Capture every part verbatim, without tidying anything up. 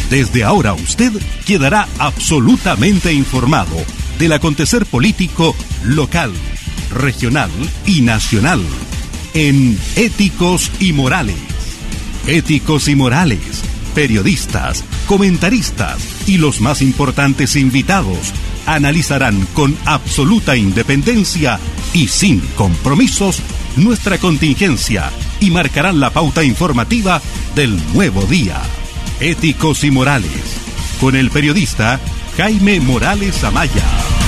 Desde ahora usted quedará absolutamente informado del acontecer político local, regional y nacional en Éticos y Morales. Éticos y Morales, periodistas, comentaristas y los más importantes invitados analizarán con absoluta independencia y sin compromisos nuestra contingencia y marcarán la pauta informativa del nuevo día. Éticos y Morales, con el periodista Jaime Morales Amaya.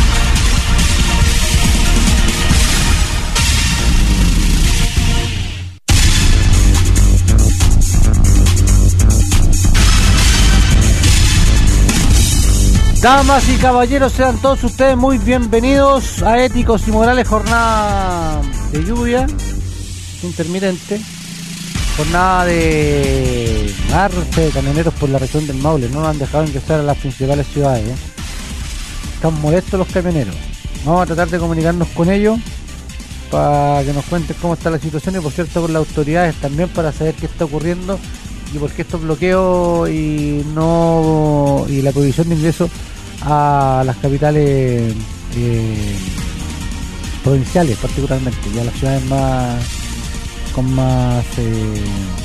Damas y caballeros, sean todos ustedes muy bienvenidos a Éticos y Morales, jornada de lluvia intermitente, jornada de marcha de camioneros por la región del Maule. No nos han dejado ingresar a las principales ciudades, ¿eh? Están molestos los camioneros. Vamos a tratar de comunicarnos con ellos para que nos cuenten cómo está la situación y, por cierto, con las autoridades también, para saber qué está ocurriendo y por qué estos bloqueos y no y la prohibición de ingreso a las capitales eh, provinciales, particularmente, y a las ciudades más con más eh,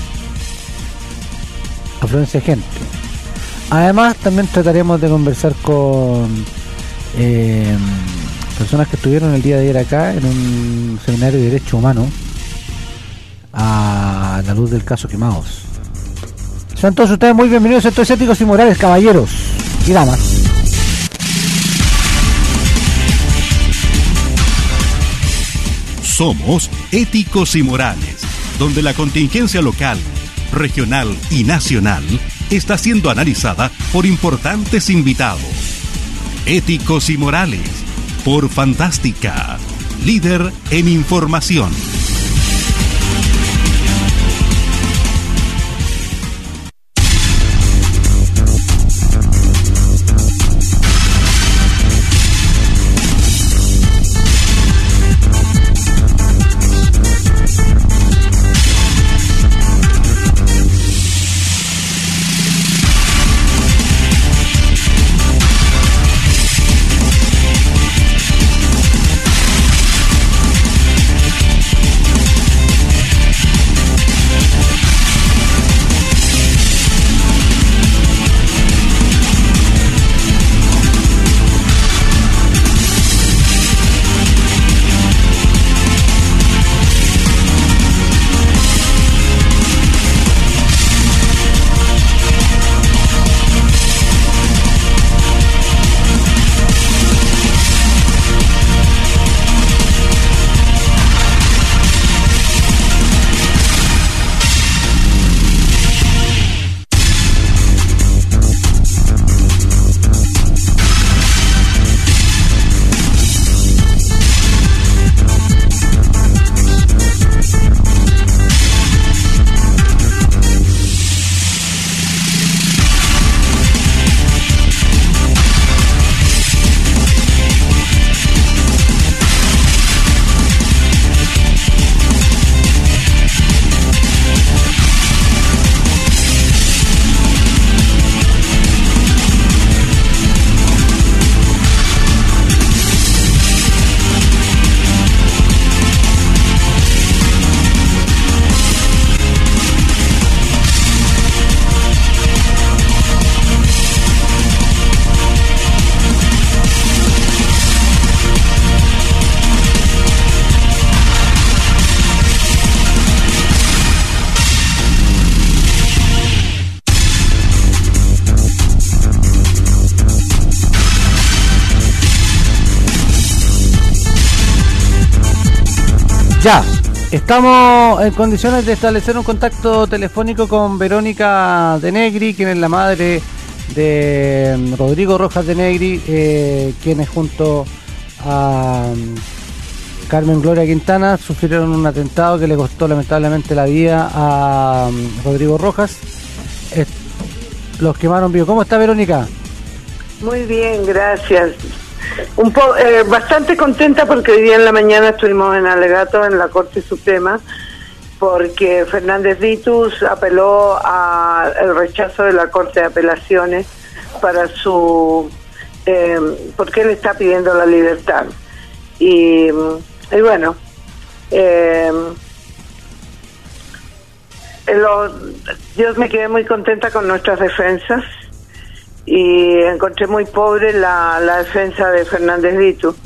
afluencia de gente. Además, también trataremos de conversar con eh, personas que estuvieron el día de ayer acá en un seminario de Derechos Humanos a la luz del caso Quemados. Sean todos ustedes muy bienvenidos a estos Éticos y Morales, caballeros y damas. Somos Éticos y Morales, donde la contingencia local, regional y nacional está siendo analizada por importantes invitados. Éticos y Morales, por Fantástica, líder en información. Ya, estamos en condiciones de establecer un contacto telefónico con Verónica De Negri, quien es la madre de Rodrigo Rojas De Negri, eh, quienes junto a Carmen Gloria Quintana sufrieron un atentado que le costó lamentablemente la vida a Rodrigo Rojas. Eh, los quemaron vivos. ¿Cómo está, Verónica? Muy bien, gracias. Un po, eh, bastante contenta porque hoy día en la mañana estuvimos en alegato en la Corte Suprema porque Fernández Vitus apeló al rechazo de la Corte de Apelaciones para su... Eh, porque él está pidiendo la libertad. Y, y bueno, eh, lo, yo me quedé muy contenta con nuestras defensas y encontré muy pobre la, la defensa de Fernández Vitus.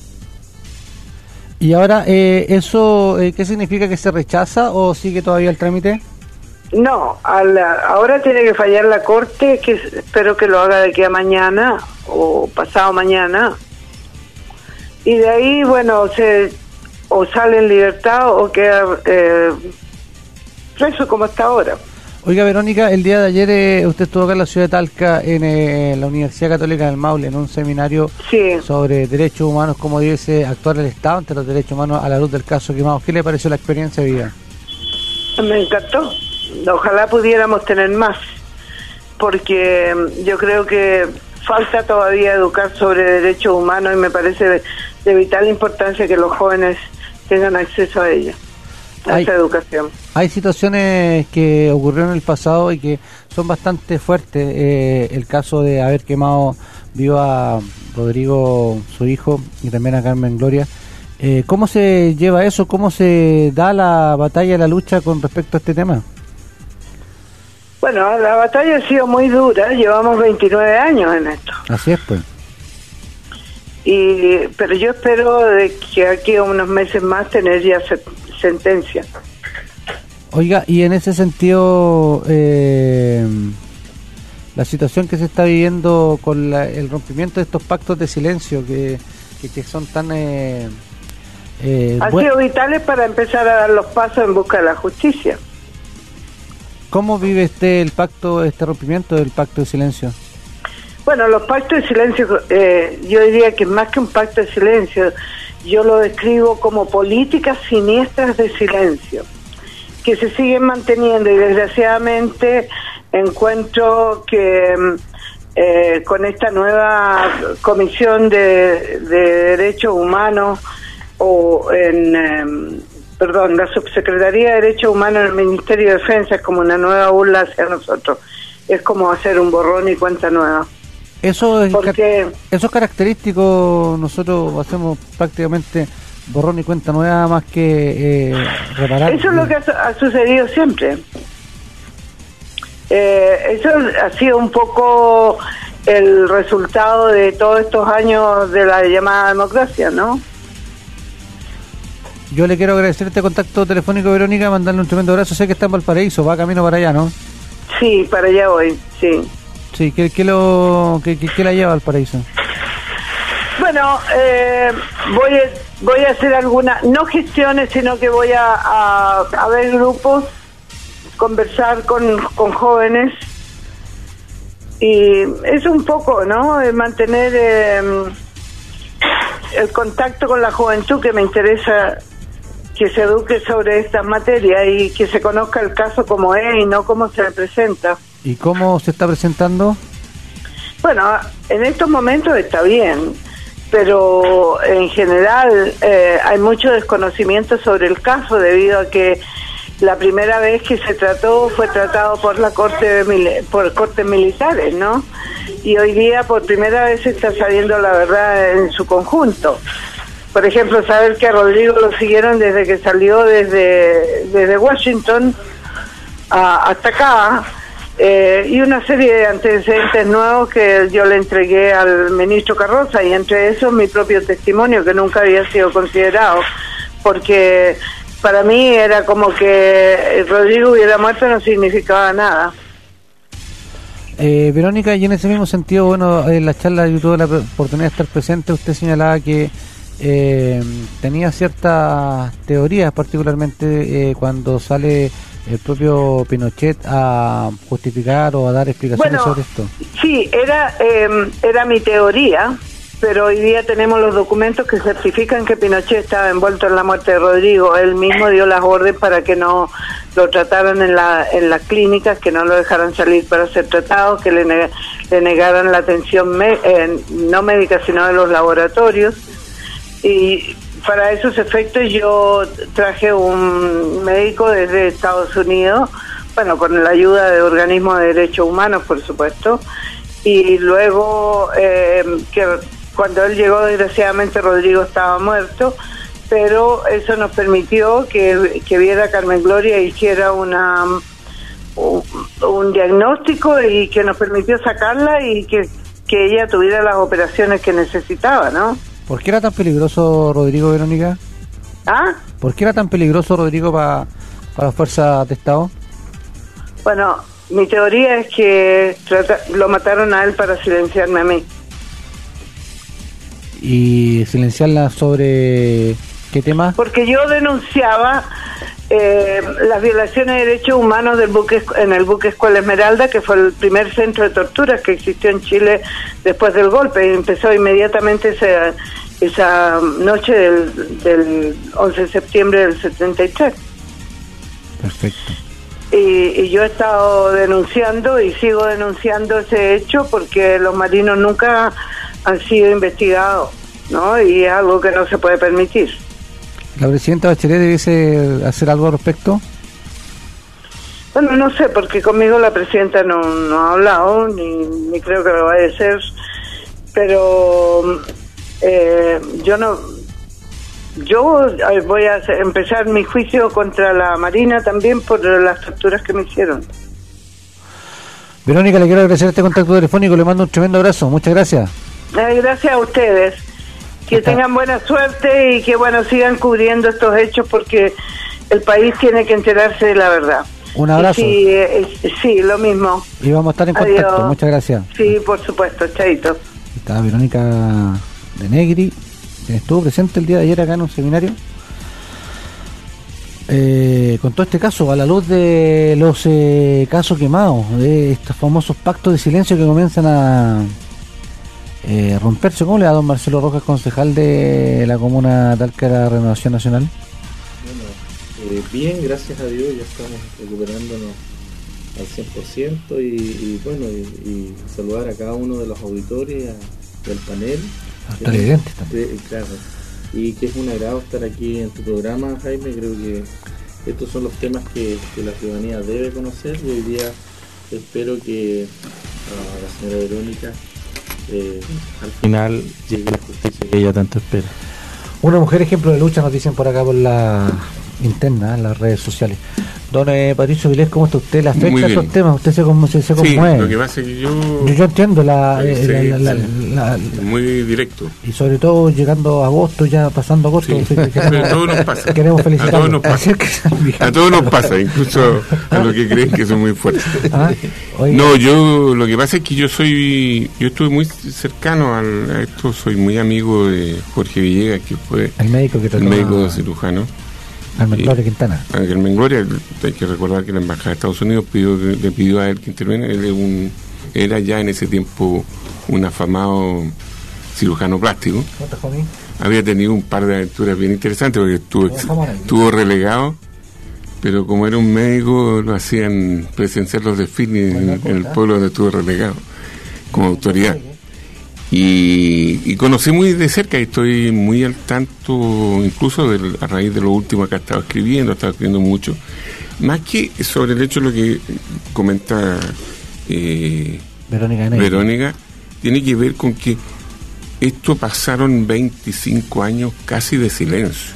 Y ahora, eh, ¿eso eh, qué significa, que se rechaza o sigue todavía el trámite? No, a la, ahora tiene que fallar la Corte, que espero que lo haga de aquí a mañana o pasado mañana. Y de ahí, bueno, se o sale en libertad o queda eh, preso como hasta ahora. Oiga, Verónica, el día de ayer eh, usted estuvo acá en la ciudad de Talca, en eh, la Universidad Católica del Maule, en un seminario sí. sobre derechos humanos, cómo debe actuar el Estado ante los derechos humanos a la luz del caso Quemados. ¿Qué le pareció la experiencia de vida? Me encantó. Ojalá pudiéramos tener más, porque yo creo que falta todavía educar sobre derechos humanos y me parece de, de vital importancia que los jóvenes tengan acceso a ella. Hay, esa educación. Hay situaciones que ocurrieron en el pasado y que son bastante fuertes. Eh, el caso de haber quemado vivo a Rodrigo, su hijo, y también a Carmen Gloria. Eh, ¿Cómo se lleva eso? ¿Cómo se da la batalla, la lucha con respecto a este tema? Bueno, la batalla ha sido muy dura. Llevamos veintinueve años en esto. Así es, pues. Y, pero yo espero de que aquí a unos meses más tener ya se, sentencia. Oiga, y en ese sentido, eh, la situación que se está viviendo con la, el rompimiento de estos pactos de silencio que, que, que son tan... Eh, eh, Han sido vitales para empezar a dar los pasos en busca de la justicia. ¿Cómo vive este el pacto, este rompimiento del pacto de silencio? Bueno, los pactos de silencio, eh, yo diría que más que un pacto de silencio, yo lo describo como políticas siniestras de silencio, que se siguen manteniendo, y desgraciadamente encuentro que eh, con esta nueva Comisión de, de Derechos Humanos, o en, eh, perdón, la Subsecretaría de Derechos Humanos en el Ministerio de Defensa, es como una nueva burla hacia nosotros, es como hacer un borrón y cuenta nueva. Eso es, Porque, eso es característico. Nosotros hacemos prácticamente borrón y cuenta nueva más que eh, reparar. Eso es lo que ha, ha sucedido siempre. Eh, eso ha sido un poco el resultado de todos estos años de la llamada democracia, ¿no? Yo le quiero agradecer este contacto telefónico, Verónica, mandarle un tremendo abrazo. Sé que está en Valparaíso, va camino para allá, ¿no? Sí, para allá voy, sí. Sí, ¿qué, qué, lo, qué, qué, qué la lleva al paraíso? Bueno, eh, voy, a, voy a hacer algunas, no gestiones, sino que voy a, a, a ver grupos, conversar con, con jóvenes, y es un poco, ¿no?, de mantener eh, el contacto con la juventud, que me interesa que se eduque sobre estas materias y que se conozca el caso como es y no como se presenta. ¿Y cómo se está presentando? Bueno, en estos momentos está bien, pero en general eh, hay mucho desconocimiento sobre el caso, debido a que la primera vez que se trató fue tratado por la corte de, por cortes militares, ¿no? Y hoy día por primera vez se está sabiendo la verdad en su conjunto. Por ejemplo, saber que a Rodrigo lo siguieron desde que salió desde, desde Washington a, hasta acá, eh, y una serie de antecedentes nuevos que yo le entregué al ministro Carroza, y entre esos mi propio testimonio, que nunca había sido considerado, porque para mí era como que Rodrigo hubiera muerto, no significaba nada. Eh, Verónica, y en ese mismo sentido, bueno, en la charla yo tuve la oportunidad de estar presente. Usted señalaba que eh, tenía ciertas teorías, particularmente eh, cuando sale el propio Pinochet a justificar o a dar explicaciones bueno, sobre esto. Sí, era, eh, era mi teoría, pero hoy día tenemos los documentos que certifican que Pinochet estaba envuelto en la muerte de Rodrigo. Él mismo dio las órdenes para que no lo trataran en la en las clínicas, que no lo dejaran salir para ser tratado, que le, neg le negaran la atención me eh, no médica, sino de los laboratorios. Y para esos efectos yo traje un médico desde Estados Unidos, bueno, con la ayuda de organismos de derechos humanos, por supuesto, y luego eh, que cuando él llegó, desgraciadamente Rodrigo estaba muerto, pero eso nos permitió que, que viera a Carmen Gloria e hiciera una un, un diagnóstico y que nos permitió sacarla y que, que ella tuviera las operaciones que necesitaba, ¿no? ¿Por qué era tan peligroso Rodrigo, Verónica? ¿Ah? ¿Por qué era tan peligroso Rodrigo para para las fuerzas de Estado? Bueno, mi teoría es que trata, lo mataron a él para silenciarme a mí. ¿Y silenciarla sobre qué tema? Porque yo denunciaba eh, las violaciones de derechos humanos del buque en el buque Escuela Esmeralda, que fue el primer centro de torturas que existió en Chile después del golpe, y empezó inmediatamente esa, esa noche del, del once de septiembre del setenta y tres. Perfecto. Y, y yo he estado denunciando y sigo denunciando ese hecho porque los marinos nunca han sido investigados, ¿no? Y es algo que no se puede permitir. ¿La presidenta Bachelet debiese hacer algo al respecto? Bueno, no sé, porque conmigo la presidenta no, no ha hablado, ni, ni creo que lo vaya a hacer, pero eh, yo no... Yo voy a hacer, empezar mi juicio contra la Marina también por las torturas que me hicieron. Verónica, le quiero agradecer este contacto telefónico, le mando un tremendo abrazo, muchas gracias. Eh, gracias a ustedes, que Hasta. tengan buena suerte y que bueno sigan cubriendo estos hechos porque el país tiene que enterarse de la verdad. Un abrazo. Y sí, eh, sí, lo mismo. Y vamos a estar en contacto, Adiós. muchas gracias. Sí, por supuesto, chaito. Está Verónica de Negri, quien estuvo presente el día de ayer acá en un seminario eh, con todo este caso, a la luz de los eh, casos quemados, de estos famosos pactos de silencio que comienzan a eh, romperse. ¿Cómo le da don Marcelo Rojas, concejal de la comuna de Talca, la Renovación Nacional? Bueno, eh, bien, gracias a Dios, ya estamos recuperándonos al cien por ciento y, y bueno, y, y saludar a cada uno de los auditores, a, del panel. Televidentes también. De, claro, y que es un agrado estar aquí en tu programa, Jaime. Creo que estos son los temas que, que la ciudadanía debe conocer y hoy día espero que a la señora Verónica eh, al final llegue la justicia que ella tanto espera. Una mujer ejemplo de lucha, nos dicen por acá por la interna, en las redes sociales. Don eh, Patricio Vilés, ¿cómo está usted? La fecha de esos temas, usted se, como, se, se sí, conmueve. Lo que pasa es que yo... Yo, yo entiendo la, Sí, eh, la, la, sí. la, la, la muy directo. y sobre todo llegando a agosto, ya pasando agosto, Sí, sí, que pero queremos, a todos nos pasa. queremos felicitar. A todos nos pasa. A todos nos pasa, incluso a los que creen que son muy fuertes. ¿Ah? Oiga, No, yo lo que pasa es que yo soy, yo estuve muy cercano al, a esto, soy muy amigo de Jorge Villegas, que fue el médico que el trató médico a cirujano. Carmen Gloria Quintana. Ángel Mengloria, hay que recordar que la embajada de Estados Unidos pidió, le pidió a él que intervenga. Él es un, era ya en ese tiempo un afamado cirujano plástico. ¿Cómo está, Juanín? Había tenido un par de aventuras bien interesantes porque estuvo, Dejamos ahí. estuvo relegado, pero como era un médico lo hacían presenciar los desfiles en, en el pueblo donde estuvo relegado como autoridad. Y, y conocí muy de cerca y estoy muy al tanto, incluso de, a raíz de lo último que he estado escribiendo, he estado escribiendo mucho, más que sobre el hecho de lo que comenta eh, Verónica Negri. Verónica, tiene que ver con que esto pasaron veinticinco años casi de silencio,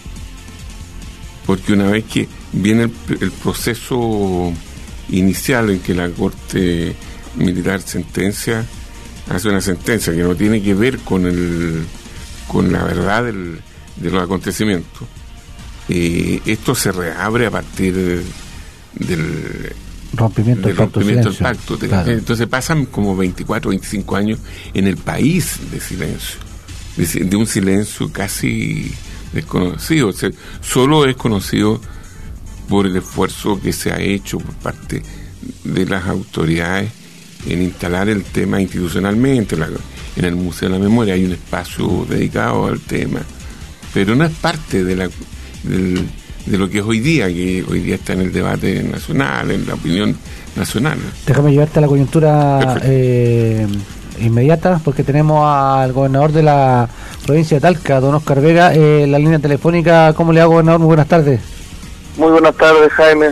porque una vez que viene el, el proceso inicial en que la Corte Militar sentencia, hace una sentencia que no tiene que ver con el con la verdad del, de los acontecimientos, eh, esto se reabre a partir del, del rompimiento del pacto. rompimiento del Silencio. pacto. Claro. Entonces pasan como veinticuatro, veinticinco años en el país de silencio, de, de un silencio casi desconocido. O sea, solo es conocido por el esfuerzo que se ha hecho por parte de las autoridades en instalar el tema institucionalmente. La, en el Museo de la Memoria hay un espacio dedicado al tema, pero no es parte de la del, de lo que es hoy día, que hoy día está en el debate nacional, en la opinión nacional. Déjame llevarte a la coyuntura eh, inmediata, porque tenemos al gobernador de la provincia de Talca, don Oscar Vega, eh, la línea telefónica. ¿Cómo le hago, gobernador? Muy buenas tardes. Muy buenas tardes, Jaime.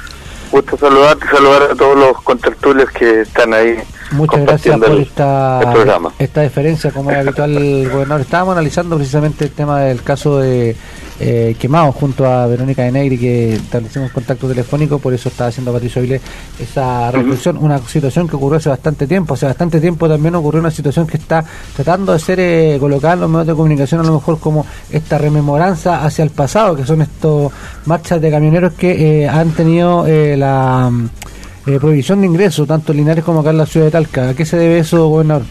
Gusto saludarte, saludar a todos los contertulios que están ahí. Muchas gracias por esta, esta deferencia, como es habitual, gobernador. Estábamos analizando precisamente el tema del caso de eh, Quemado junto a Verónica de Negri, que establecimos contacto telefónico, por eso estaba haciendo Patricio Avilés esa reflexión, uh-huh. Una situación que ocurrió hace bastante tiempo, hace bastante tiempo también ocurrió una situación que está tratando de ser eh, colocada en los medios de comunicación, a lo mejor como esta rememoranza hacia el pasado, que son estos marchas de camioneros que eh, han tenido eh, la... Eh, prohibición de ingreso, tanto en Linares como acá en la ciudad de Talca. ¿A qué se debe eso, gobernador?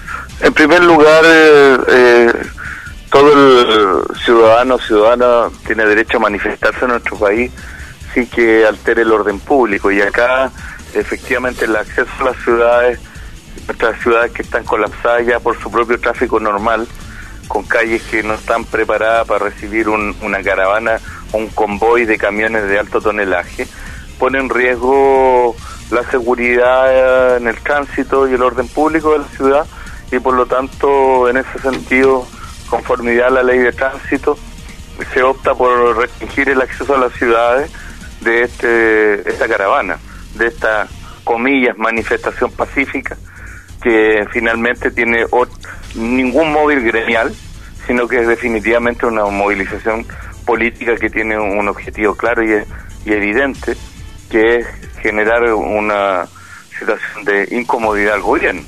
En primer lugar, eh, eh, todo el ciudadano o ciudadana tiene derecho a manifestarse en nuestro país sin que altere el orden público. Y acá, efectivamente, el acceso a las ciudades, nuestras ciudades que están colapsadas ya por su propio tráfico normal, con calles que no están preparadas para recibir un, una caravana o un convoy de camiones de alto tonelaje, pone en riesgo la seguridad en el tránsito y el orden público de la ciudad, y por lo tanto, en ese sentido, conformidad a la ley de tránsito, se opta por restringir el acceso a las ciudades de este esta caravana, de esta, comillas, manifestación pacífica, que finalmente tiene ot- ningún móvil gremial, sino que es definitivamente una movilización política que tiene un objetivo claro y, y evidente, que es generar una situación de incomodidad al gobierno.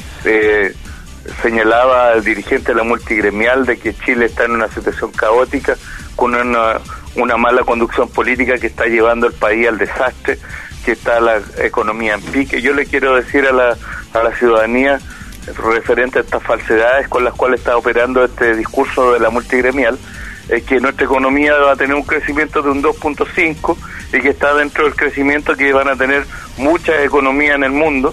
Eh, señalaba el dirigente de la multigremial de que Chile está en una situación caótica, con una, una mala conducción política que está llevando al país al desastre, que está la economía en pique. Yo le quiero decir a la, a la ciudadanía, referente a estas falsedades con las cuales está operando este discurso de la multigremial, es que nuestra economía va a tener un crecimiento de un dos punto cinco y que está dentro del crecimiento que van a tener muchas economías en el mundo.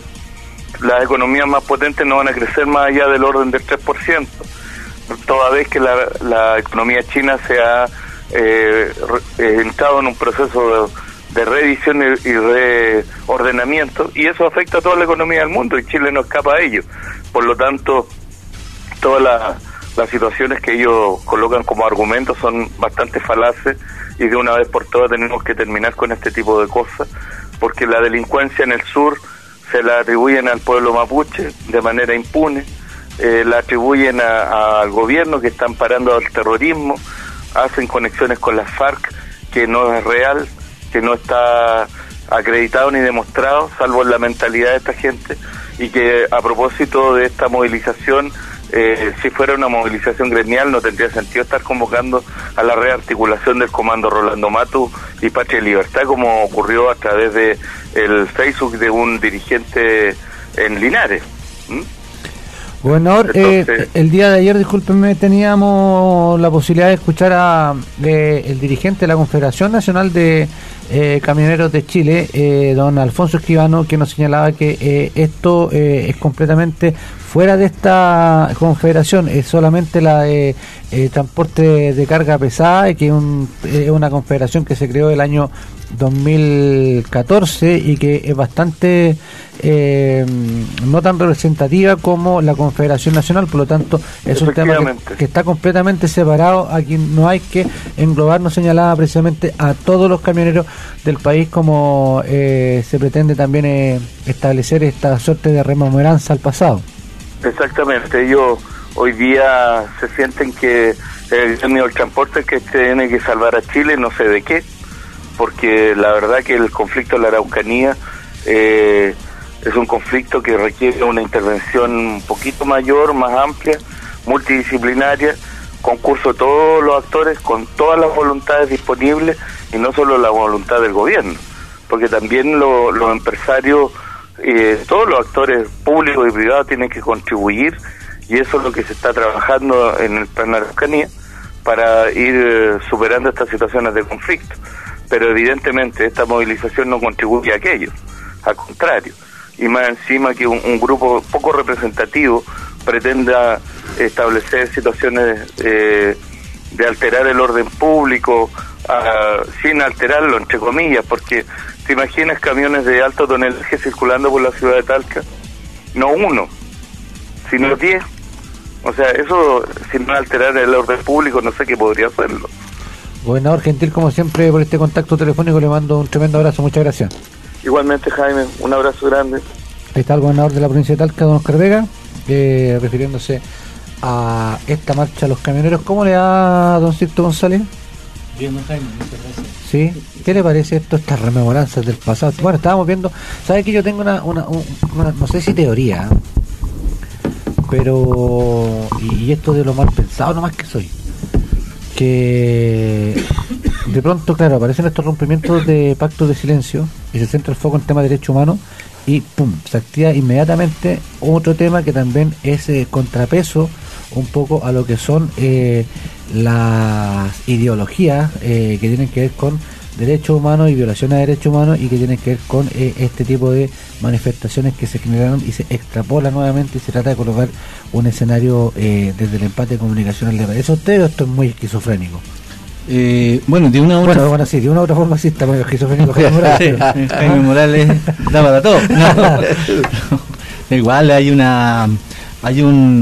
Las economías más potentes no van a crecer más allá del orden del tres por ciento, toda vez que la, la economía china se ha eh, re, entrado en un proceso de, de reedición y, y reordenamiento, y eso afecta a toda la economía del mundo y Chile no escapa a ello. Por lo tanto, toda la las situaciones que ellos colocan como argumentos son bastante falaces, y de una vez por todas tenemos que terminar con este tipo de cosas, porque la delincuencia en el sur se la atribuyen al pueblo mapuche de manera impune, eh, la atribuyen a, a, al gobierno que está amparando al terrorismo, hacen conexiones con las FARC que no es real, que no está acreditado ni demostrado, salvo en la mentalidad de esta gente, y que a propósito de esta movilización, Eh, si fuera una movilización gremial no tendría sentido estar convocando a la rearticulación del comando Rolando Matu y Patria y Libertad, como ocurrió a través de el Facebook de un dirigente en Linares. ¿Mm? Gobernador, Entonces, eh, el día de ayer, discúlpenme, teníamos la posibilidad de escuchar a eh, el dirigente de la Confederación Nacional de eh, Camioneros de Chile, eh, don Alfonso Esquivano, que nos señalaba que eh, esto eh, es completamente fuera de esta confederación, es solamente la de eh, transporte de carga pesada, y que es un, eh, una confederación que se creó el año dos mil catorce y que es bastante eh, no tan representativa como la Confederación Nacional. Por lo tanto, es un tema que, que está completamente separado. Aquí no hay que englobar, no señalaba precisamente a todos los camioneros del país, como eh, se pretende también eh, establecer esta suerte de rememoranza al pasado. Exactamente, ellos hoy día se sienten que el gremio del transporte que tiene que salvar a Chile, no sé de qué, porque la verdad que el conflicto de la Araucanía eh, es un conflicto que requiere una intervención un poquito mayor, más amplia, multidisciplinaria, concurso de todos los actores con todas las voluntades disponibles, y no solo la voluntad del gobierno, porque también lo, los empresarios, eh, todos los actores públicos y privados tienen que contribuir, y eso es lo que se está trabajando en el plan Araucanía para ir eh, superando estas situaciones de conflicto. Pero evidentemente esta movilización no contribuye a aquello, al contrario, y más encima que un, un grupo poco representativo pretenda establecer situaciones eh, de alterar el orden público, uh, sin alterarlo, entre comillas, porque te imaginas camiones de alto tonelaje circulando por la ciudad de Talca, no uno, sino diez, O sea, eso, sin alterar el orden público, no sé qué podría hacerlo. Gobernador Gentil, como siempre, por este contacto telefónico, le mando un tremendo abrazo, muchas gracias. Igualmente, Jaime, un abrazo grande. Ahí está el gobernador de la provincia de Talca, don Oscar Vega, eh, refiriéndose a esta marcha de los camioneros. ¿Cómo le da, don Sixto González? Bien, don Jaime, muchas gracias. ¿Sí? ¿Qué le parece esto, estas rememoranzas del pasado? Bueno, estábamos viendo, ¿sabe que yo tengo una, una, una no sé si teoría, pero, y, y esto de lo mal pensado nomás que soy, que de pronto, claro, aparecen estos rompimientos de pactos de silencio y se centra el foco en el tema de derechos humanos y pum, se activa inmediatamente otro tema que también es eh, contrapeso un poco a lo que son eh, las ideologías eh, que tienen que ver con derechos humanos y violaciones de derechos humanos y que tienen que ver con eh, este tipo de manifestaciones que se generaron y se extrapola nuevamente y se trata de colocar un escenario eh, desde el empate comunicacional. ¿Le parece a usted o esto es muy esquizofrénico? Eh, bueno, de una u otra bueno, bueno, sí, de una u otra forma sí está muy esquizofrénico Jaime Morales. Sí, Jaime Morales da para todo. No. Igual hay una hay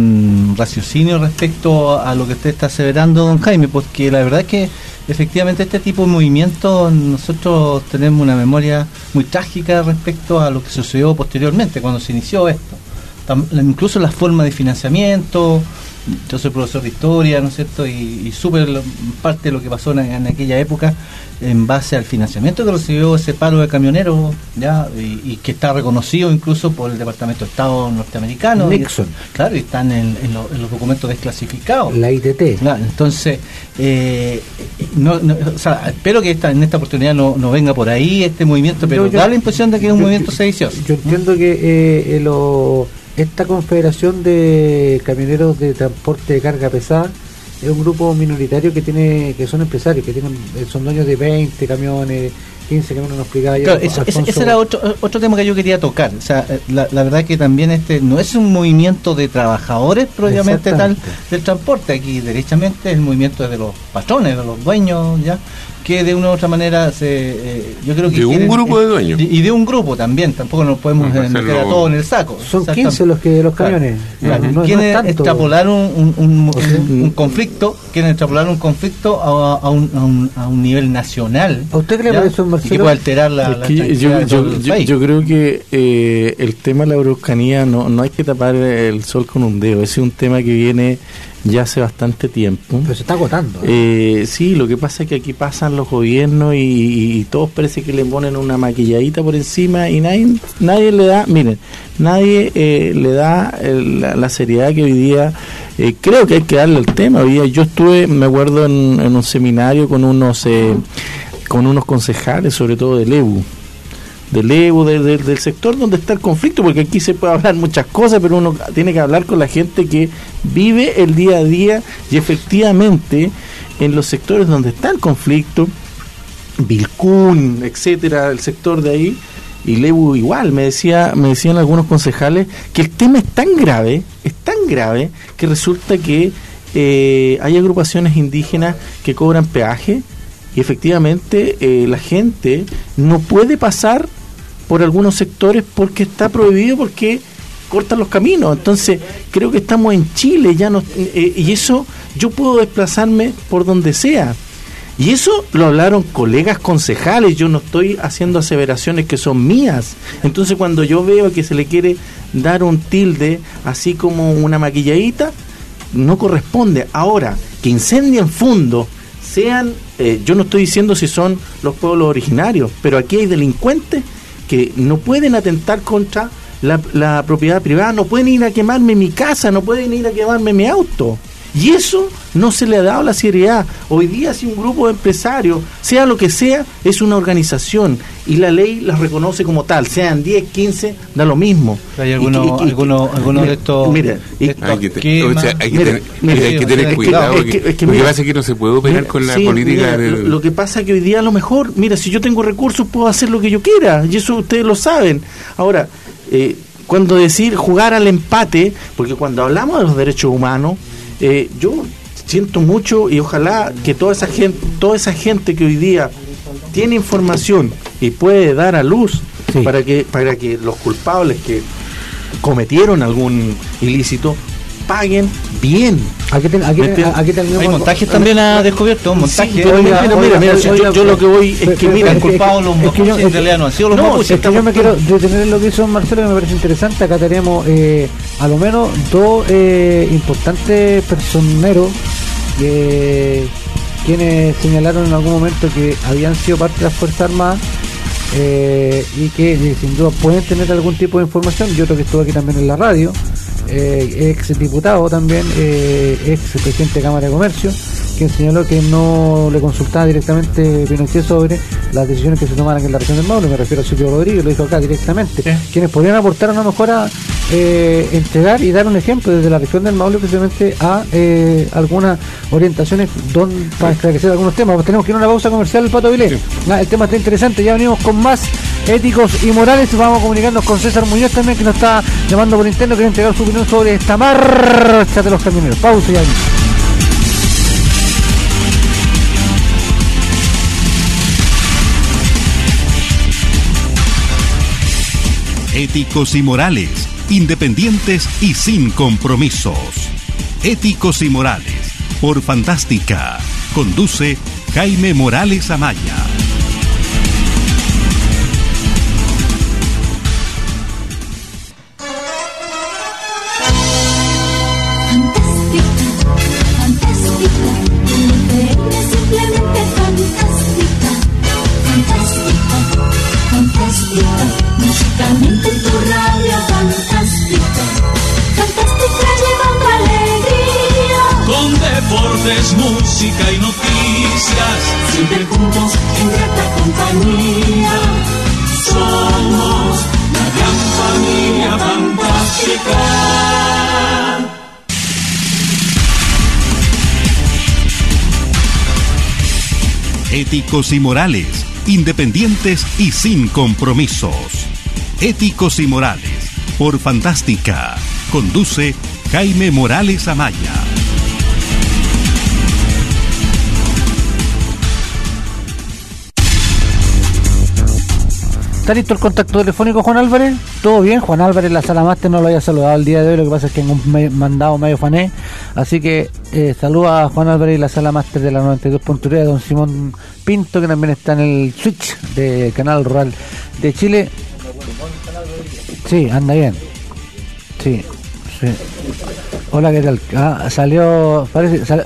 un raciocinio respecto a lo que usted está aseverando, don Jaime, porque la verdad es que efectivamente este tipo de movimientos nosotros tenemos una memoria muy trágica respecto a lo que sucedió posteriormente cuando se inició esto. Tam, incluso la forma de financiamiento. Yo soy profesor de historia, ¿no es cierto? Y, y supe parte de lo que pasó en, en aquella época en base al financiamiento que recibió ese paro de camioneros, ya y, y que está reconocido incluso por el Departamento de Estado norteamericano. Nixon. Y, claro, y están en, en, lo, en los documentos desclasificados. La I T T. Claro, entonces, eh, no, no, o sea, espero que esta, en esta oportunidad no, no venga por ahí este movimiento, pero yo, yo, da la impresión de que es un yo, movimiento yo, sedicioso. Yo entiendo que eh, eh, lo... esta confederación de camioneros de transporte de carga pesada es un grupo minoritario que tiene que son empresarios, que tienen son dueños de veinte camiones, quince camiones, nos explicaba ya. Claro, eso, ese, ese era otro otro tema que yo quería tocar. O sea, la, la verdad que también este no es un movimiento de trabajadores propiamente tal del transporte. Aquí derechamente el movimiento es de los patrones, de los dueños, ya, que de una u otra manera se eh, yo creo que de quieren, un grupo eh, de dueños y de un grupo también, tampoco nos podemos no, eh, meter a todos en el saco. Son quince los que los camiones. Claro, claro. No, quieren no es extrapolar un, un, un, o sea, un, un conflicto, quieren extrapolar un conflicto a, a, un, a, un, a un nivel nacional. ¿A usted qué le parece, Marcelo? Que puede alterar la, la yo, yo, yo, yo, yo creo que eh, el tema de la Araucanía no, no hay que tapar el sol con un dedo. Ese es un tema que viene ya hace bastante tiempo. Pero se está agotando. Eh, sí, lo que pasa es que aquí pasan los gobiernos y, y, y todos parece que le ponen una maquilladita por encima y nadie nadie le da, miren, nadie eh, le da el, la, la seriedad que hoy día eh, creo que hay que darle al tema. Hoy día yo estuve, me acuerdo, en, en un seminario con unos eh, con unos concejales, sobre todo del E U. del E U, de, de, del sector donde está el conflicto, porque aquí se puede hablar muchas cosas, pero uno tiene que hablar con la gente que vive el día a día y efectivamente en los sectores donde está el conflicto, Vilcún, etcétera, el sector de ahí, y el E U igual, me decía, me decían algunos concejales que el tema es tan grave, es tan grave, que resulta que eh, hay agrupaciones indígenas que cobran peaje y efectivamente eh, la gente no puede pasar por algunos sectores porque está prohibido, porque cortan los caminos. Entonces creo que estamos en Chile ya no, eh, y eso yo puedo desplazarme por donde sea, y eso lo hablaron colegas concejales. Yo no estoy haciendo aseveraciones que son mías. Entonces cuando yo veo que se le quiere dar un tilde así como una maquilladita, no corresponde. Ahora, que incendien fundos sean, eh, yo no estoy diciendo si son los pueblos originarios, pero aquí hay delincuentes que no pueden atentar contra la, la propiedad privada, no pueden ir a quemarme mi casa, no pueden ir a quemarme mi auto. Y eso no se le ha dado la seriedad. Hoy día, si un grupo de empresarios, sea lo que sea, es una organización y la ley las reconoce como tal, sean diez, quince, da lo mismo. Hay algunos y, y, alguno, alguno de estos, mira, de estos hay que, te, o sea, hay que, mira, tener, mira, hay que tener es cuidado, que, es que, es que, lo mira, que pasa es que no se puede operar mira, con la sí, política. Mira, del... Lo que pasa es que hoy día a lo mejor, mira, si yo tengo recursos puedo hacer lo que yo quiera, y eso ustedes lo saben. Ahora, eh, cuando decir jugar al empate, porque cuando hablamos de los derechos humanos, eh, yo siento mucho y ojalá que toda esa gente, toda esa gente que hoy día tiene información y puede dar a luz, sí, para que para que los culpables que cometieron algún ilícito paguen bien. Aquí, ten, aquí, ten, aquí tenemos hay montajes también ha descubierto, montajes. Sí, oiga, mira, oiga, mira, mira, oiga, yo, oiga, yo lo que voy es que mira, es que- culpados los es que yo- mapuches, en realidad no han sido los no, mapuches. es que yo me quiero detener en lo que hizo Marcelo, que me parece interesante. Acá tenemos eh, a lo menos dos eh, importantes personeros que quienes señalaron en algún momento que habían sido parte de las Fuerzas Armadas eh, y que eh, sin duda pueden tener algún tipo de información. Yo creo que estuvo aquí también en la radio, eh, ex diputado también, eh, ex presidente de Cámara de Comercio, quien señaló que no le consultaba directamente Pinochet sobre las decisiones que se tomaran en la región del Maule. Me refiero a Silvio Rodríguez, lo dijo acá directamente, Sí. quienes podrían aportar a una mejora, eh, entregar y dar un ejemplo desde la región del Maule precisamente a eh, algunas orientaciones don, para esclarecer algunos temas. Pues tenemos que ir a una pausa comercial, el Pato Vilés. Sí. Ah, el tema está interesante, ya venimos con más éticos y morales. Vamos a comunicarnos con César Muñoz también, que nos está llamando por interno, quiere entregar su opinión sobre esta marcha de los camioneros. Pausa y ya venimos. Éticos y morales, independientes y sin compromisos. Éticos y morales, por Fantástica. Conduce Jaime Morales Amaya. Fantástica, fantástica, simplemente fantástica, fantástica, fantástica, musicalmente en tu radio fantástica, fantástica llevando alegría, con deportes, música y noticias, siempre juntos en grata compañía, somos la gran familia fantástica. Éticos y morales, independientes y sin compromisos. Éticos y morales, por Fantástica. Conduce Jaime Morales Amaya. ¿Está listo el contacto telefónico, Juan Álvarez? ¿Todo bien? Juan Álvarez, la sala máster, no lo había saludado el día de hoy, lo que pasa es que en un me- mandado medio fané, así que eh, saluda a Juan Álvarez y la sala máster de la noventa y dos punto tres, a don Simón Pinto, que también está en el Switch de Canal Rural de Chile. Sí, anda bien. Sí, sí. Hola, ¿qué tal? Ah, salió, parece, sal-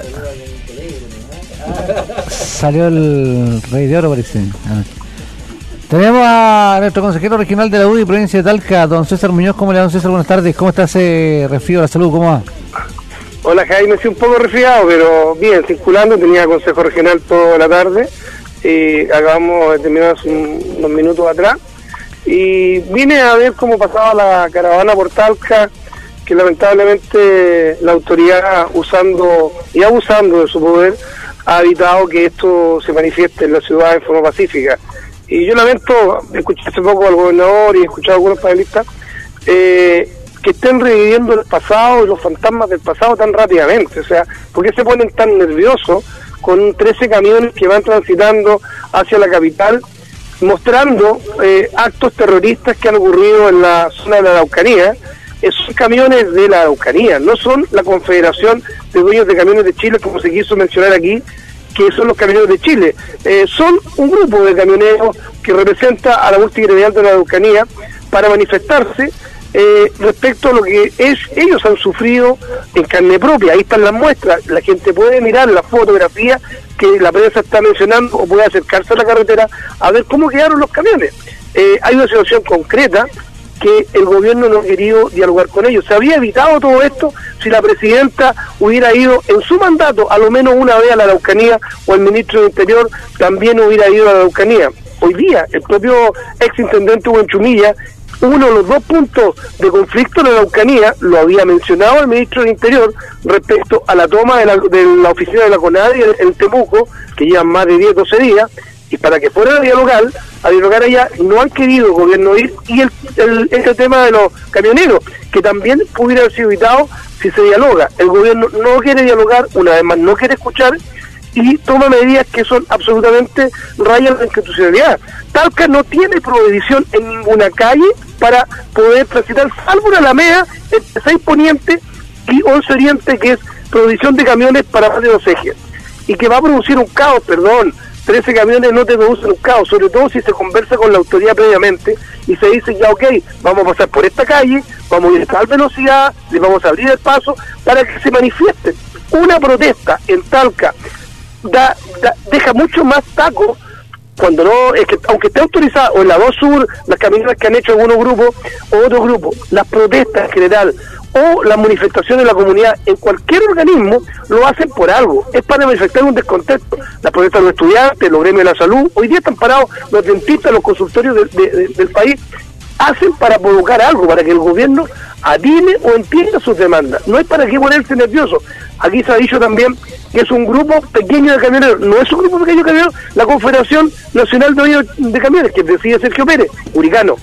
salió el Rey de Oro, parece. Ah. Tenemos a nuestro consejero regional de la U D I, provincia de Talca, don César Muñoz. ¿Cómo le va, don César? Buenas tardes. ¿Cómo está ese resfrío de la salud? ¿Cómo va? Hola Jaime, sí, un poco resfriado, pero bien, circulando. Tenía consejo regional toda la tarde y acabamos de terminar hace un- unos minutos atrás y vine a ver cómo pasaba la caravana por Talca, que lamentablemente la autoridad, usando y abusando de su poder, ha evitado que esto se manifieste en la ciudad en forma pacífica. Y yo lamento, escuché hace poco al gobernador y he escuchado a algunos panelistas eh, que estén reviviendo el pasado y los fantasmas del pasado tan rápidamente. O sea, ¿por qué se ponen tan nerviosos con trece camiones que van transitando hacia la capital, mostrando eh, actos terroristas que han ocurrido en la zona de la Araucanía? Esos camiones de la Araucanía, no son la Confederación de Dueños de Camiones de Chile, como se quiso mencionar aquí, que son los camioneros de Chile. Eh, son un grupo de camioneros que representa a la multigremial de la Araucanía para manifestarse eh, respecto a lo que es ellos han sufrido en carne propia. Ahí están las muestras, la gente puede mirar la fotografía que la prensa está mencionando o puede acercarse a la carretera a ver cómo quedaron los camiones. Eh, hay una situación concreta que el gobierno no ha querido dialogar con ellos. Se habría evitado todo esto si la presidenta hubiera ido en su mandato a lo menos una vez a la Araucanía, o el ministro de Interior también hubiera ido a la Araucanía. Hoy día el propio ex intendente Hugo Enchumilla, uno de los dos puntos de conflicto en la Araucanía, lo había mencionado el ministro del Interior respecto a la toma de la, de la oficina de la CONADI en, en Temuco, que llevan más de diez, doce días, y para que fueran a dialogar, a dialogar allá, no han querido el gobierno ir, y el, el, este tema de los camioneros, que también pudiera haber sido evitado si se dialoga. El gobierno no quiere dialogar, una vez más no quiere escuchar, y toma medidas que son absolutamente rayan la institucionalidad. Talca no tiene prohibición en ninguna calle para poder transitar, salvo una alameda, el seis Poniente, y once Oriente, que es provisión de camiones para más de dos ejes, y que va a producir un caos, perdón, trece camiones no te producen un caos, sobre todo si se conversa con la autoridad previamente y se dice, ya ok, vamos a pasar por esta calle, vamos a ir a tal velocidad, le vamos a abrir el paso para que se manifiesten. Una protesta en Talca da, da, deja mucho más taco cuando no, es que aunque esté autorizada, o en la dos Sur, las caminatas que han hecho algunos grupos o otros grupos, las protestas en general o las manifestaciones de la comunidad en cualquier organismo lo hacen por algo, es para manifestar un descontento. Las protestas de los estudiantes, los gremios de la salud, hoy día están parados los dentistas, los consultorios de, de, de, del país, hacen para provocar algo, para que el gobierno adine o entienda sus demandas, no es para qué ponerse nervioso. Aquí se ha dicho también que es un grupo pequeño de camioneros, no es un grupo pequeño de camioneros, la Confederación Nacional de, de Camiones, que decide Sergio Pérez, Huricano,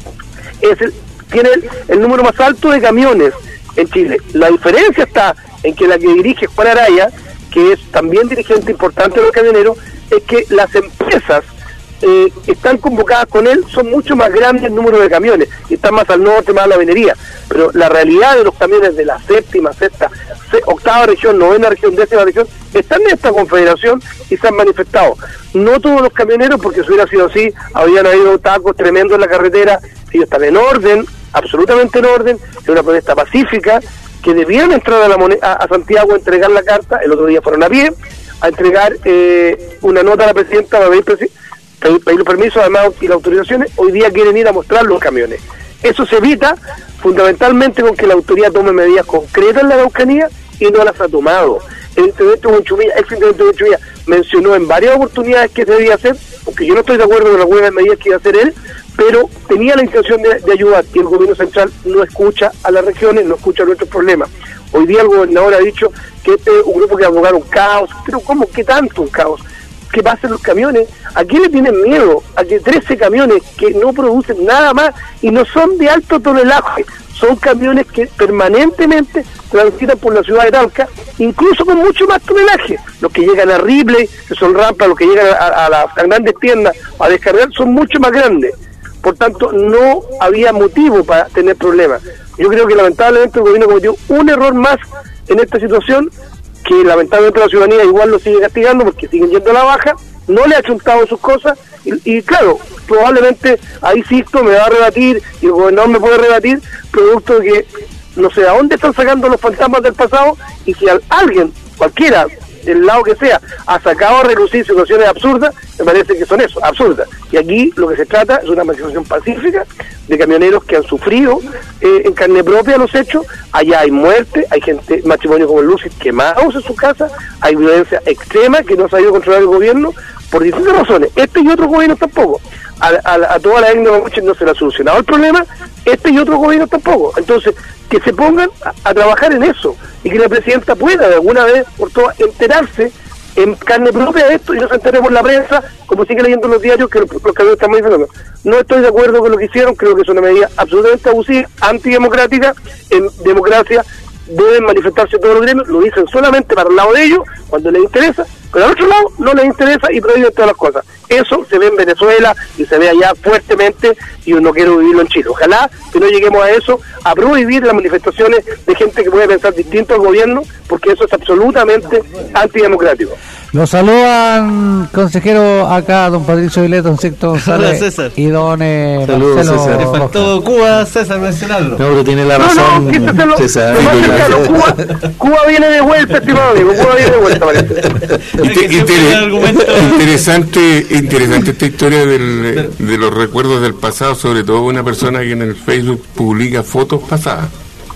es el, tiene el, el número más alto de camiones en Chile. La diferencia está en que la que dirige Juan Araya, que es también dirigente importante de los camioneros, es que las empresas eh, están convocadas con él, son mucho más grandes el número de camiones, y están más al norte, más a la venería, pero la realidad de los camiones de la séptima, sexta, se, octava región, novena región, décima región, están en esta confederación y se han manifestado. No todos los camioneros, porque si hubiera sido así, habrían habido tacos tremendos en la carretera. Ellos están en orden, absolutamente en orden, es una protesta pacífica, que debían entrar a, la moneda, a, a Santiago a entregar la carta, el otro día fueron a pie, a entregar eh, una nota a la presidenta para pedir, presi pedir, pedir los permisos además y las autorizaciones. Hoy día quieren ir a mostrar los camiones. Eso se evita fundamentalmente con que la autoridad tome medidas concretas en la Araucanía, y no las ha tomado. El intendente Huanchumilla, ex intendente Huanchumilla, mencionó en varias oportunidades que se debía hacer, aunque yo no estoy de acuerdo con algunas medidas que iba a hacer él, pero tenía la intención de, de ayudar, y el gobierno central no escucha a las regiones, no escucha nuestros problemas. Hoy día el gobernador ha dicho que este es un grupo que va a provocar un caos, pero ¿cómo? ¿Qué tanto un caos? ¿Qué pasa en los camiones? ¿A quién le tienen miedo? A que trece camiones que no producen nada más y no son de alto tonelaje, son camiones que permanentemente transitan por la ciudad de Talca, incluso con mucho más tonelaje. Los que llegan a Ripley, que son rampas, los que llegan a, a, a las grandes tiendas a descargar, son mucho más grandes. Por tanto, no había motivo para tener problemas. Yo creo que lamentablemente el gobierno cometió un error más en esta situación, que lamentablemente la ciudadanía igual lo sigue castigando porque siguen yendo a la baja, no le ha chuntado sus cosas, y, y claro, probablemente ahí Sisto me va a rebatir, y el gobernador me puede rebatir, producto de que no sé a dónde están sacando los fantasmas del pasado, y si a alguien, cualquiera, del lado que sea, ha sacado a relucir situaciones absurdas, me parece que son eso, absurdas. Y aquí lo que se trata es una manifestación pacífica de camioneros que han sufrido eh, en carne propia los hechos. Allá hay muerte, hay gente, matrimonio como el Lucis, quemados en su casa, hay violencia extrema que no ha sabido controlar el gobierno por distintas razones. Este y otros gobiernos tampoco. A, a, a toda la etnia mapuche no se le ha solucionado el problema, este y otros gobiernos tampoco. Entonces, que se pongan a, a trabajar en eso, y que la presidenta pueda de alguna vez por todas enterarse en carne propia de esto, y no se entere por la prensa, como sigue leyendo en los diarios que los, los camiones están manifestando. No estoy de acuerdo con lo que hicieron, creo que es una medida absolutamente abusiva, antidemocrática. En democracia deben manifestarse todos los gremios, lo dicen solamente para el lado de ellos, cuando les interesa, pero al otro lado no les interesa y prohíben todas las cosas. Eso se ve en Venezuela y se ve allá fuertemente, y yo no quiero vivirlo en Chile. Ojalá que no lleguemos a eso, a prohibir las manifestaciones de gente que puede pensar distinto al gobierno, porque eso es absolutamente antidemocrático. Los saludan, consejero, acá don Patricio Vilet, don Sixto González. Hola, César. Y don eh, Saludos, Marcelo César. Le faltó Cuba, César, mencionarlo. No, pero tiene la razón. No, no, lo, César. Lo más cercano, Cuba, Cuba viene de vuelta, estimado amigo, Cuba viene de vuelta, parece. Inter inter interesante, interesante esta historia del, de los recuerdos del pasado, sobre todo una persona que en el Facebook publica fotos pasadas.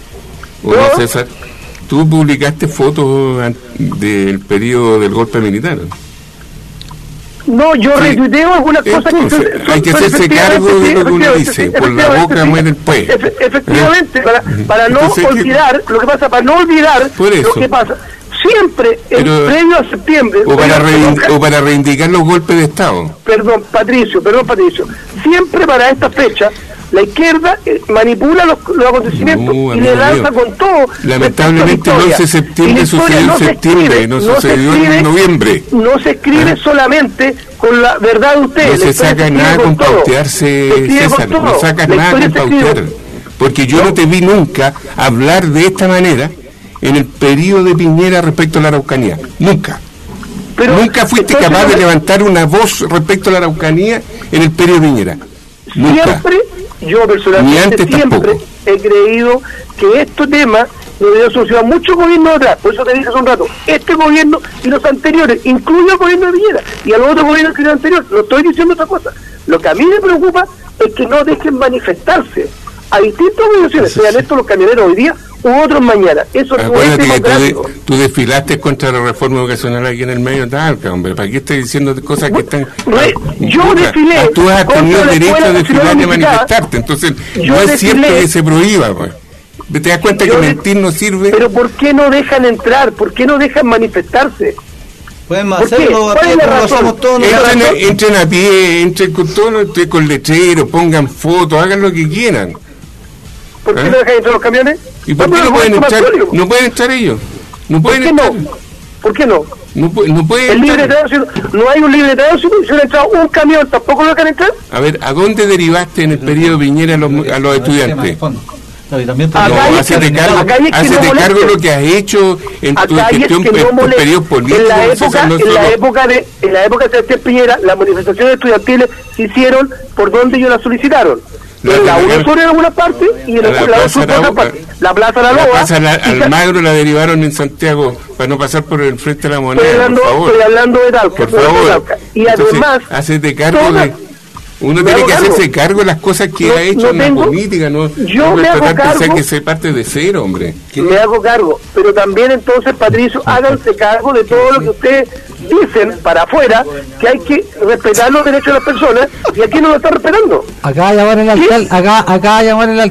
¿O no, César? Tú publicaste fotos del periodo del golpe militar. No, yo sí. retuiteo algunas cosas. Entonces, que son, hay que hacerse cargo de lo que uno dice, por la boca muere el pez. Efe, efectivamente, ¿Eh? para, para no Entonces, olvidar, que, lo que pasa, para no olvidar lo que pasa. Siempre, en previo a septiembre... O para, reivindicar, o para reivindicar los golpes de Estado. Perdón, Patricio, perdón, Patricio. Siempre para esta fecha, la izquierda eh, manipula los, los acontecimientos no, y le lanza mío. con todo. Lamentablemente el once de septiembre sucedió en no septiembre, escribe, no, no sucedió escribe, en noviembre. No se escribe ¿Ah? solamente con la verdad de ustedes. No se saca nada con pautearse, César, no sacas nada con pautear. Porque yo no. no te vi nunca hablar de esta manera en el periodo de Piñera respecto a la Araucanía. Nunca. Pero, Nunca fuiste capaz de levantar una voz respecto a la Araucanía en el periodo de Piñera. Nunca. Siempre, yo personalmente siempre tampoco. he creído que este tema lo debió solucionar muchos gobiernos atrás. Por eso te dije hace un rato, este gobierno y los anteriores, incluye al gobierno de Piñera y a los otros gobiernos que eran anteriores. No estoy diciendo otra cosa. Lo que a mí me preocupa es que no dejen manifestarse a distintas organizaciones, sean estos los camioneros hoy día u otros mañana. Eso no es Acuérdate que tú, democrático. de- tú desfilaste contra la reforma educacional aquí en el medio de Talca, hombre. ¿Para qué estás diciendo cosas que están... Re- yo Puta, desfilé ah, tú has contra tenido la derecho escuela a nacional desfilar y a unificada. manifestarte. Entonces, Yo no es desfilé- cierto que se prohíba, pues. ¿Te das cuenta Yo que de- mentir no sirve? Pero ¿por qué no dejan entrar? ¿Por qué no dejan manifestarse? Podemos ¿Por qué? hacerlo a ¿Cuál pie es la como lo razón? hacemos todos Esa nosotros. Entren, entren a pie, entren con todo, lo- con letreros, pongan fotos, hagan lo que quieran. ¿Por qué ¿Eh? no dejan entrar los camiones? ¿Y por Vamos qué al no pueden argumento más entrar? sólido. No pueden entrar ellos. No ¿Por pueden qué no? entrar. ¿Por qué no? No, pu- no pueden El libre entrar. tránsito, no hay un libre tránsito, si hubiera entrado un camión, tampoco lo dejan entrar. A ver, ¿a dónde derivaste en el periodo Piñera a los, a los estudiantes? No, y también Acá No, hay hacete que- cargo, acá hay que hacete no cargo molesten. lo que has hecho en tu Acá hay gestión que pe- no por moleste. periodos políticos. En la César, época, no en la solo- época de, en la época de Sebastián Piñera, las manifestaciones estudiantiles se hicieron por donde ellos las solicitaron. La en la de- uno sur en alguna parte y en a el la lado Plaza sur por otra Arauca. parte. La Plaza La La Loa. plaza la- y ca- Almagro la derivaron en Santiago para no pasar por el frente de la moneda, Estoy hablando, por favor. estoy hablando de Talca. Por estoy hablando de favor. Talca. Y Entonces, además, hacete cargo todas- de... Uno me tiene hago que cargo. hacerse cargo de las cosas que No- ha hecho no en tengo- la política, no, yo no me es hago tratar de pensar cargo. que se parte de cero, hombre. me hago cargo, pero también entonces, Patricio, háganse cargo de todo lo que ustedes dicen para afuera, que hay que respetar los derechos de las personas, y aquí no lo están respetando. Acá llamar el alcalde, acá, acá llamar el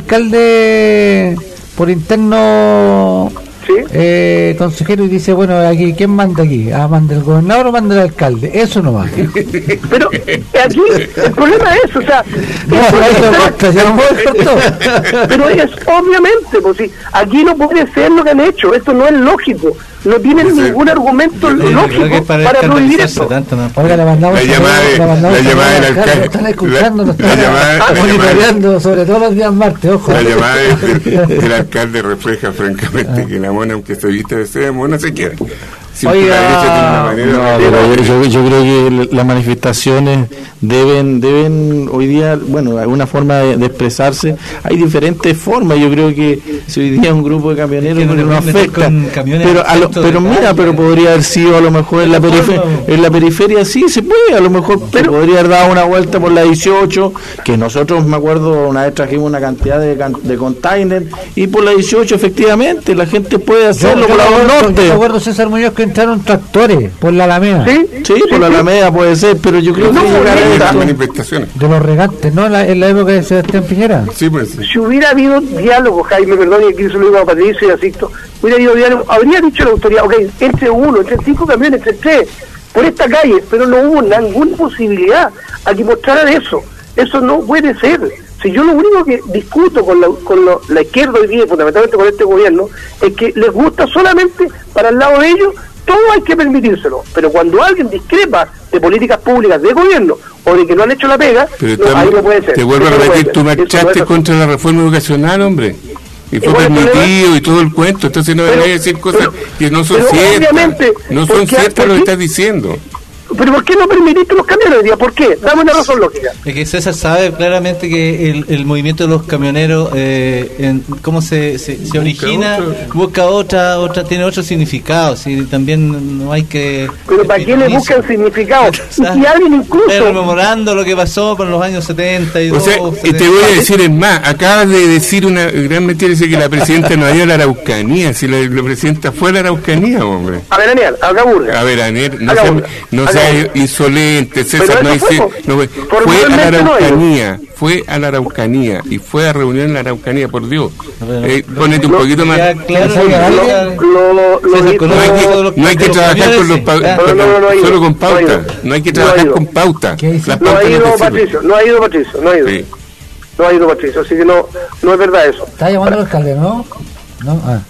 alcalde por interno, ¿Sí? eh, consejero, y dice, bueno, aquí, ¿quién manda aquí? Ah, manda el gobernador o manda el alcalde. Eso no va. Pero eh, aquí el problema es, o sea, No, eso eso está- basta, ya no puedo hacer todo. pero es obviamente, pues si aquí no puede ser lo que han hecho, esto no es lógico, no tienen ningún argumento Yo creo que lógico es para para prohibir escandalizarse esto. tanto, ¿no? Oiga, le mandamos La saludos, llamada de- le mandamos la llamada saludos del al alcalde, alcalde. lo están escuchando, lo La- están la llamada- la llamada- monitoreando, sobre todo los días martes, ojo. La llamada del, del alcalde refleja francamente que la mona, aunque se viste de seda, mona se queda. Siempre Oiga, la derecha tiene una manera No, de- pero yo, yo- yo creo que las manifestaciones deben, deben hoy día, bueno, alguna forma de, de expresarse. Hay diferentes formas. Yo creo que si hoy día un grupo de camioneros Es que no no, le pueden meter afecta, con camiones pero, al a lo- centro pero de mira, calle. pero podría haber sido a lo mejor en la periferia, en la periferia sí se puede, a lo mejor se podría haber dado una vuelta por la dieciocho, que nosotros me acuerdo una vez trajimos una cantidad de, can- de containers y por la dieciocho efectivamente la gente puede Yo, hacerlo yo por la me dos acuerdo, yo norte. me acuerdo, César Muñoz, que entraron tractores por la Alameda. ¿Sí? Sí, por la Alameda puede ser, pero yo creo No, que llegar a no, esto- las manifestaciones. De los regantes, ¿no? En la, en la época de Sebastián Piñera. Sí, pues sí. Si hubiera habido diálogo, Jaime, perdón, y aquí se lo digo a Patricio y a Sixto, hubiera habido diálogo, habría dicho la autoridad, ok, entre uno, entre cinco camiones, entre tres, por esta calle, pero no hubo ninguna posibilidad a que mostraran eso. Eso no puede ser. Si yo lo único que discuto con la, con lo- la izquierda hoy día, fundamentalmente con este gobierno, es que les gusta solamente para el lado de ellos, todo hay que permitírselo. Pero cuando alguien discrepa de políticas públicas de gobierno o de que no han hecho la pega, Pero no, ahí tam- no puede ser. te vuelvo a Eso no puede repetir, ser. tú Eso no marchaste es así. contra la reforma educacional, hombre. Y fue ¿Cuál es el permitido problema? y todo el cuento. Entonces no me Pero- vayas a decir cosas pero- que no son pero ciertas. obviamente, No son porque- ciertas lo que porque- estás diciendo. Pero ¿por qué no permitiste los camiones hoy día? ¿Por qué? Dame una razón lógica. Es que César sabe claramente que el, el movimiento de los camioneros, eh, en, cómo se, se, se origina, otro. busca otra, otra, tiene otro significado. ¿Sí? También no hay que. Pero ¿para qué le buscan significado? Y si alguien incluso... rememorando lo que pasó por los años setenta y O sea, y te voy a decir es más, acabas de decir una gran mentira, dice que la presidenta no ha ido a la Araucanía, si la, la presidenta fue a la Araucanía, hombre. A ver, Daniel, acá burga. A ver, Aniel, no Haga sea, una, no haga sea una. insolente, César, Pero no eso dice, fue, no fue, fue a la formalmente no es. Araucanía, fue a la Araucanía y fue a reunión en la Araucanía, por Dios. Eh, ponete un No, poquito más. Ya, claro, ¿Sabes ya, algo? ya. Lo, lo, lo César, dijo- con No hay los- que, no hay que los trabajar camiones, con los sí. pa- Ah, con- no, no, no ha ido, solo con no ha pauta, ido. no hay que No ha trabajar ido. con pauta. ¿Qué dice? Las No ha pautas ido no te sirven. Patricio, no ha ido Patricio, no ha ido. Sí. No ha ido Patricio, así que no, no es verdad eso. Está llamando al alcalde, ¿no? No, ah.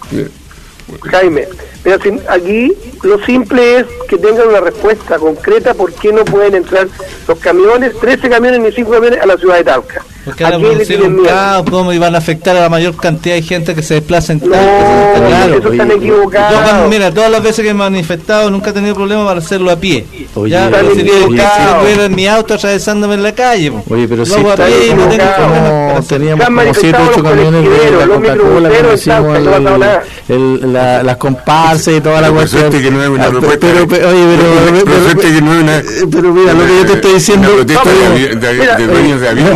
Jaime, mira, si- aquí lo simple es que tengan una respuesta concreta por qué no pueden entrar los camiones, trece camiones ni cinco camiones a la ciudad de Talca. Porque van a ¿A qué le producir tienen un miedo? caos, ¿cómo? Y van a afectar a la mayor cantidad de gente que se desplaza en No, tanques, claro. eso están equivocados. Yo cuando, mira, todas las veces que me he manifestado nunca he tenido problema para hacerlo a pie. Oye, ya, están pero sería equivocados. si tuviera en mi auto atravesándome en la calle. po. Oye, pero Lo si hago a está pie y no tengo equivocado. problema para como hacerlo. teníamos Se han como siete manifestado ocho los camiones de colectiveros, la los Coca-Cola, microbuseros, cuando el hicimos Sauca, no ha pasado nada. el, el, la, las comparsas y toda la Pero cuestión. suerte que no es una Ah, propuesta. pero, pero, oye, pero, Pero pero, suerte que no es una. pero mira, lo que yo te estoy diciendo, Una protesta de, Vamos, avi- de, mira, de dueños de aviones.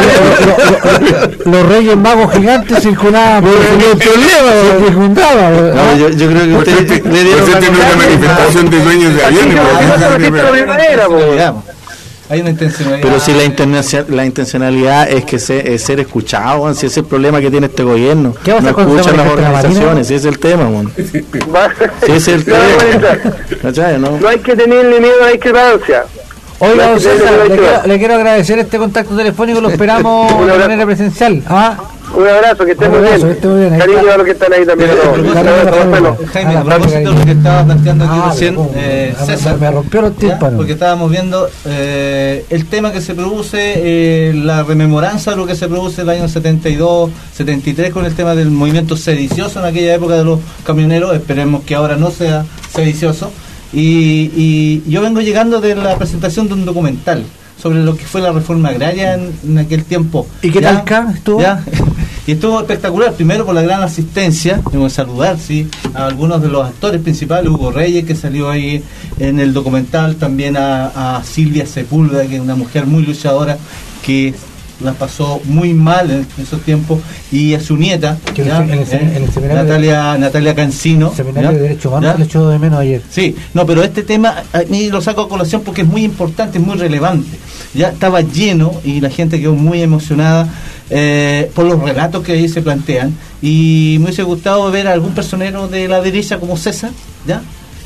Los Reyes Magos gigantes circulaban por el problema, circundaban. no, yo, yo creo que Por usted suerte, le dieron por suerte no es una una manifestación de dueños de aviones. no, porque no, esa no, es la no, primera. no, manera, po. Ya, po. Hay una intencionalidad. Pero si la, intencionalidad, la intencionalidad es que se, es ser escuchado, man, si ese es el problema que tiene este gobierno, ¿Qué va a no hacer cuando escuchan se las manifieste la organizaciones, Marina? ese es el tema, man. Va- Sí, ese es el No, no, tema. ¿Cachai, no? no hay que tenerle miedo a la discrepancia. Oiga, don Gracias, César, gracias, le quiero, gracias. le quiero agradecer este contacto telefónico, lo esperamos Un de abrazo. manera presencial. ¿Ah? Un abrazo, que estén Un muy abrazo, bien. que estén muy bien. Ahí Cariño está. a los que están ahí también. Pero, a a todos. propósito, Un abrazo, Jaime, bueno. Jaime, Ah, a propósito de lo que estaba planteando aquí Ah, recién, ¿cómo? eh, Me- César, me rompió los ¿ya? tímpanos. Porque estábamos viendo eh, el tema que se produce, eh, la rememoranza de lo que se produce el año setenta y dos, setenta y tres con el tema del movimiento sedicioso en aquella época de los camioneros. Esperemos que ahora no sea sedicioso. Y, y yo vengo llegando de la presentación de un documental sobre lo que fue la reforma agraria en, en aquel tiempo. ¿Y qué ¿Ya? tal acá estuvo? ¿Ya? Y estuvo espectacular, primero por la gran asistencia. Tengo que saludar, sí, a algunos de los actores principales, Hugo Reyes, que salió ahí en el documental, también a, a Silvia Sepúlveda, que es una mujer muy luchadora, que la pasó muy mal en esos tiempos, y a su nieta, Que ¿ya? en el- en el seminario de- Natalia, Natalia Cancino. Seminario ¿ya? de Derechos Humanos ¿Ya? se le echó de menos ayer. Sí, no, pero este tema a mí lo saco a colación porque es muy importante, es muy relevante. Ya estaba lleno y la gente quedó muy emocionada eh, por los relatos que ahí se plantean, y me hubiese gustado ver a algún personero de la derecha como César, ya,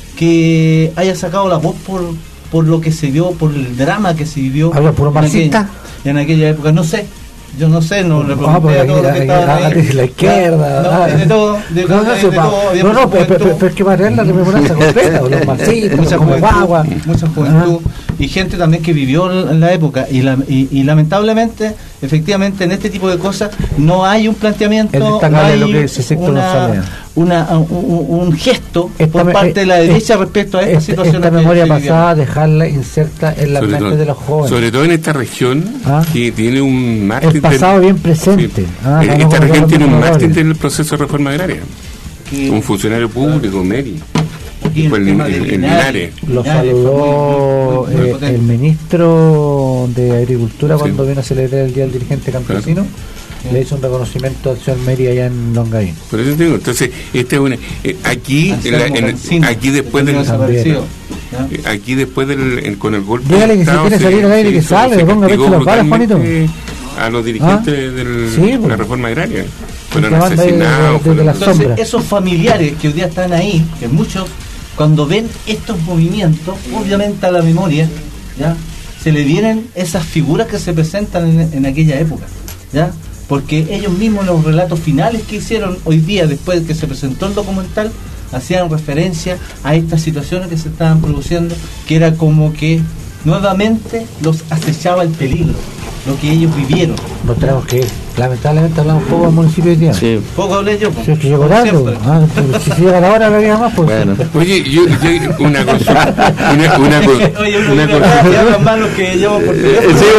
que haya sacado la voz por por lo que se vio, por el drama que se vivió ¿Habla puro en marxista? aquella, en aquella época. No sé, yo no sé, no le Ah, pregunté porque a todos los aquí- que estaban aquí- ahí. aquí la izquierda, No, ah. de todo, de, No, no, de- sí, de pa- todo, había no, mucha no, pero, pero, juventud. pero es que para leer la rememoranza completa, los marxistas, mucha como juventud, guagua. mucha juventud y gente también que vivió en la época, y, la, y, y lamentablemente, efectivamente, en este tipo de cosas no hay un planteamiento, Es no destacable hay lo que dice Héctor una, González. una, un, un gesto Esta por me- parte de la eh, derecha eh, respecto a esta Esta, situación. esta memoria pasada, dejarla inserta en la Sobre mente todo, de los jóvenes. sobre todo en esta región Ah. que tiene un mártir. El pasado del- bien presente. Sí. Ah, Eh, no, no, esta no, región no, tiene no, un no, mártir no. del proceso de reforma agraria. Un funcionario público, Meri. Aquí Fue el el, tema el- de el Linares. Linares. Lo Linares fue saludó muy- muy- muy eh, potente. el ministro de Agricultura Sí. cuando vino a celebrar el Día del Dirigente Campesino. Le hizo un reconocimiento al señor Meri allá en Longaín. Por eso te digo, entonces, esta es una. eh, aquí, en la- en- Cancino, aquí después que del. tenía desaparecido, ¿ya? eh, Aquí después del. en- con el golpe. Dígale de que si Estado quiere se- salir al aire se que hizo- salga, se le ponga castigó pecho a las balas, brutalmente a los dirigentes ¿Ah? del- Sí, de la pues. reforma agraria. Fueron que van de- asesinados. de- de fueron- la Entonces, sombra. esos familiares que hoy día están ahí, que muchos, cuando ven estos movimientos, obviamente a la memoria, ¿ya? Se le vienen esas figuras que se presentan en, en aquella época, ¿ya? Porque ellos mismos, los relatos finales que hicieron hoy día, después de que se presentó el documental, hacían referencia a estas situaciones que se estaban produciendo, que era como que nuevamente los acechaba el peligro, lo que ellos vivieron. Nos tenemos que ir. Lamentablemente hablamos poco del municipio de día. Sí. Poco hablé yo, pues, Si es que llegó como tarde. siempre. Ah, pues, si llega la hora, hablaría más. Pues. Bueno. Oye, yo, yo- una consulta. Una, una, con- Oye, uno una que consulta. que hablan más los que llaman por teléfono. Sí,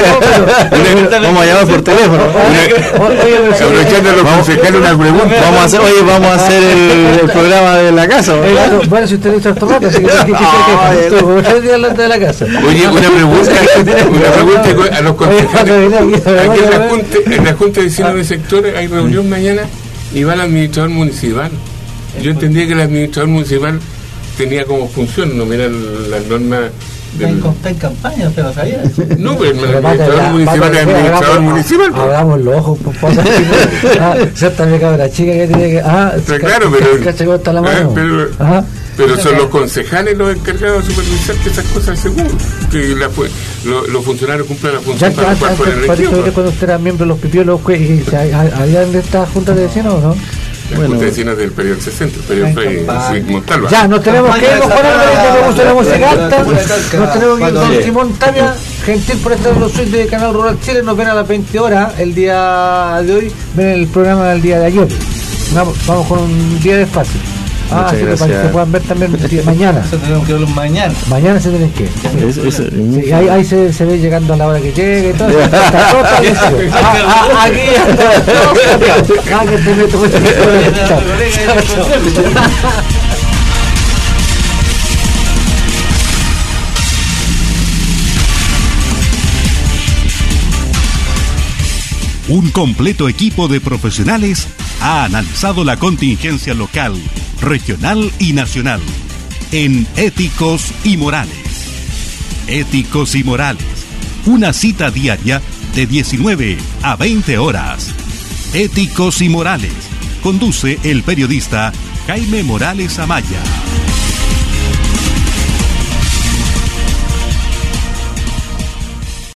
bueno, vamos a llamar por teléfono. Aprovechando a los concejales, una pregunta. Vamos a hacer, oye, vamos a hacer el, el programa de la casa. Eh, bueno, bueno, si usted dice tomate, así que ¿qué quiere que tú? Usted día de la casa. Oye, una pregunta, una pregunta a los concejales. Aquí en la Junta, en la Junta de Vecinos de Sectores hay reunión mañana y va el administrador municipal. Yo entendía que el administrador municipal tenía como función, no mira las normas Está en, del... está en campaña, usted lo sabía. No, pero el Pero administrador mátala, municipal es mátala, administrador abramos- municipal. pues. Abramos los ojos, por favor. Ah, esa también cabra chica que tiene que. Ah, Pero claro, pero- cacha cómo está la Ah, mano. pero- Ajá. Pero son los concejales los encargados de supervisar que esas cosas se cumplan, que la fu- lo- los funcionarios cumplan la Ya función que para la antes, cual fueron antes, parece que elegidos. cuando usted era miembro de los pipiolos, ¿qué- y- ¿habían de estas juntas de vecinos o no? La Junta de Vecinos del periodo sesenta, el periodo Frei Montalva. Ya, nos tenemos que ir, Juan Álvarez, ya vamos a la música alta. Pura calca. Nos tenemos que ir Cuando- con Simón Tapia. gentil por estar en los suites de Canal Rural Chile. Nos ven a las veinte horas el día de hoy. Ven el programa del día de ayer. Vamos, vamos con un día despacio. Ah, sí, para que se puedan ver también mañana. Eso tenemos que verlo mañana. Mañana se tienen que ver. Es, es, Sí, ahí, ahí se, se ve llegando a la hora que llegue y todo. Está todo establecido. Ah, ah, aquí ah, que te meto con este. Un completo equipo de profesionales ha analizado la contingencia local, regional y nacional en Éticos y Morales. Éticos y Morales, una cita diaria de diecinueve a veinte horas. Éticos y Morales, conduce el periodista Jaime Morales Amaya.